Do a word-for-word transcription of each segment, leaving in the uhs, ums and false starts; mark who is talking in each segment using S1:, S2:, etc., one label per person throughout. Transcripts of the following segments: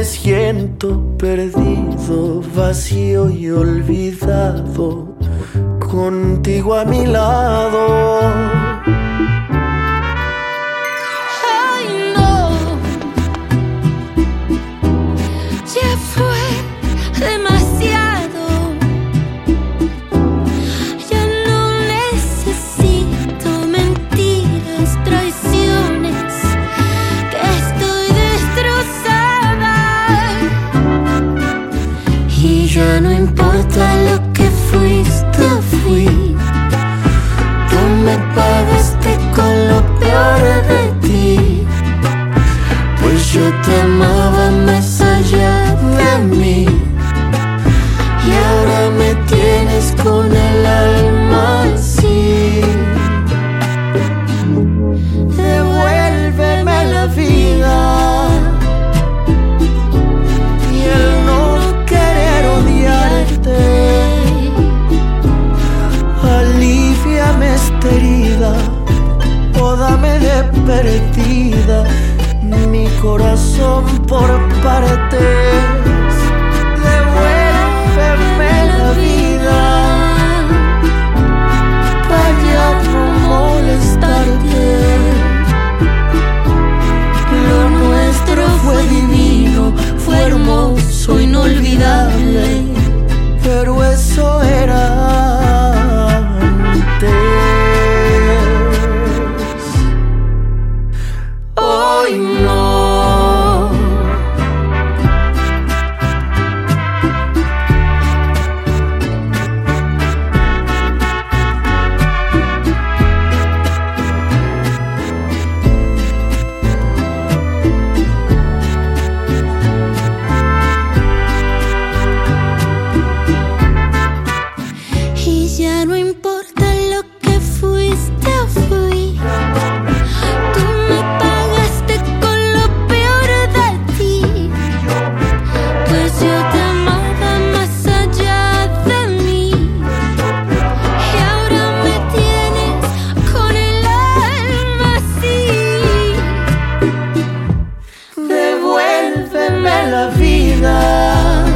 S1: me siento perdido, vacío y olvidado, contigo a mi lado.
S2: Ay, no, ya fue demasiado. Ya no necesito mentiras, traiciones, que estoy destrozada. Y ya no importa lo que fuiste o fui, tú me pagaste con lo peor de ti, pues yo te amaba más allá de mí. Y ahora me tienes con el alma así.
S1: Devuélveme la vida y el no querer odiarte. Aliviame esta herida o dame de perdida mi corazón por partes. Devuélveme la vida para ya no molestarte. Lo nuestro fue divino, fue hermoso, inolvidable, pero eso era antes. Hoy no.
S2: Y ya no importa lo que fuiste o fui, tú me pagaste con lo peor de ti, pues yo te amaba más allá de mí. Y ahora me tienes con el alma así.
S1: Devuélveme la vida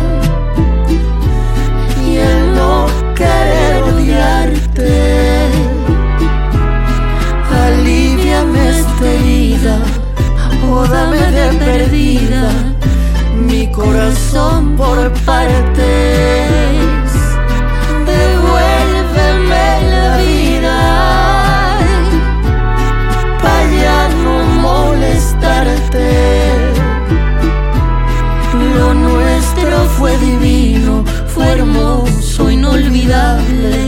S1: y el no querer odiarte. Aliviame esta herida o dame de perdida mi corazón por partes. Devuélveme la vida para ya no molestarte. Lo nuestro fue divino, fue hermoso, inolvidable,